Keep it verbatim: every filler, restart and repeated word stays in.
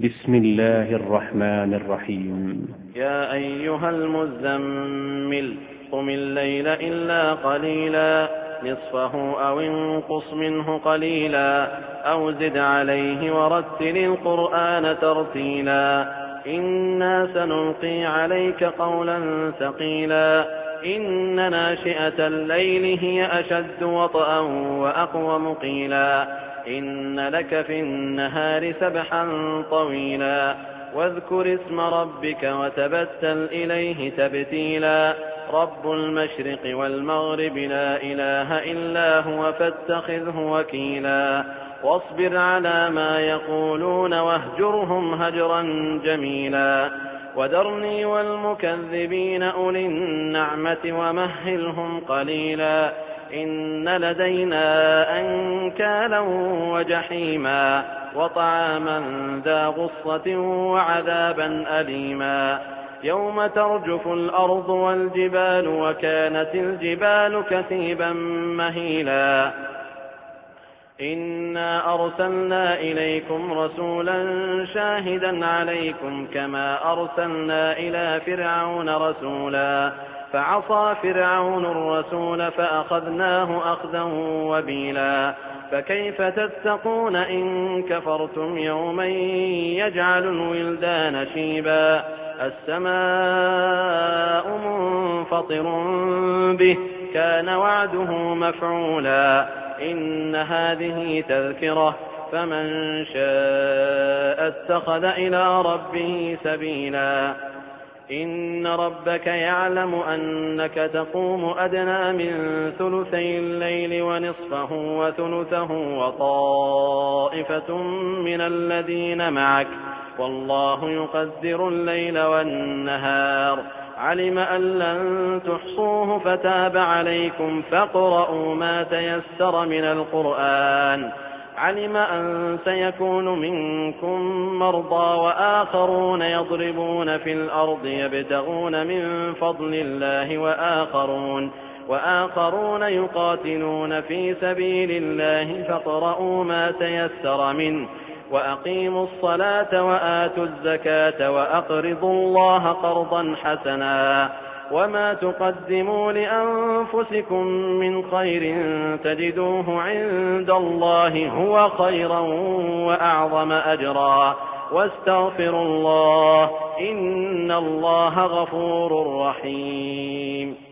بسم الله الرحمن الرحيم. يا أيها المزمل قم الليل إلا قليلا نصفه أو انقص منه قليلا أو زد عليه ورتل القرآن ترتيلا إنا سنلقي عليك قولا ثقيلا إن ناشئة الليل هي أشد وطئا وأقوم قيلا إن لك في النهار سبحا طويلا واذكر اسم ربك وتبتل إليه تبتيلا رب المشرق والمغرب لا إله إلا هو فاتخذه وكيلا واصبر على ما يقولون واهجرهم هجرا جميلا وذرني والمكذبين أولي النعمة ومهلهم قليلا إن لدينا أنكالا وجحيما وطعاما ذا غصة وعذابا أليما يوم ترجف الأرض والجبال وكانت الجبال كثيبا مهيلا إنا أرسلنا إليكم رسولا شاهدا عليكم كما أرسلنا إلى فرعون رسولا فعصى فرعون الرسول فأخذناه أخذا وبيلا فكيف تتقون إن كفرتم يوما يجعل الولدان شيبا السماء منفطر به كان وعده مفعولا إن هذه تذكرة فمن شاء اتخذ إلى ربه سبيلا إن ربك يعلم أنك تقوم أدنى من ثلثي الليل ونصفه وثلثه وطائفة من الذين معك والله يقدر الليل والنهار علم أن لن تحصوه فتاب عليكم فاقرؤوا ما تيسر من القرآن علم أن سيكون منكم مرضى وآخرون يضربون في الأرض يبتغون من فضل الله وآخرون, وآخرون يقاتلون في سبيل الله فاقرؤوا ما تيسر منه وأقيموا الصلاة وآتوا الزكاة وأقرضوا الله قرضا حسنا وما تقدموا لأنفسكم من خير تجدوه عند الله هو خيرا وأعظم أجرا واستغفروا الله إن الله غفور رحيم.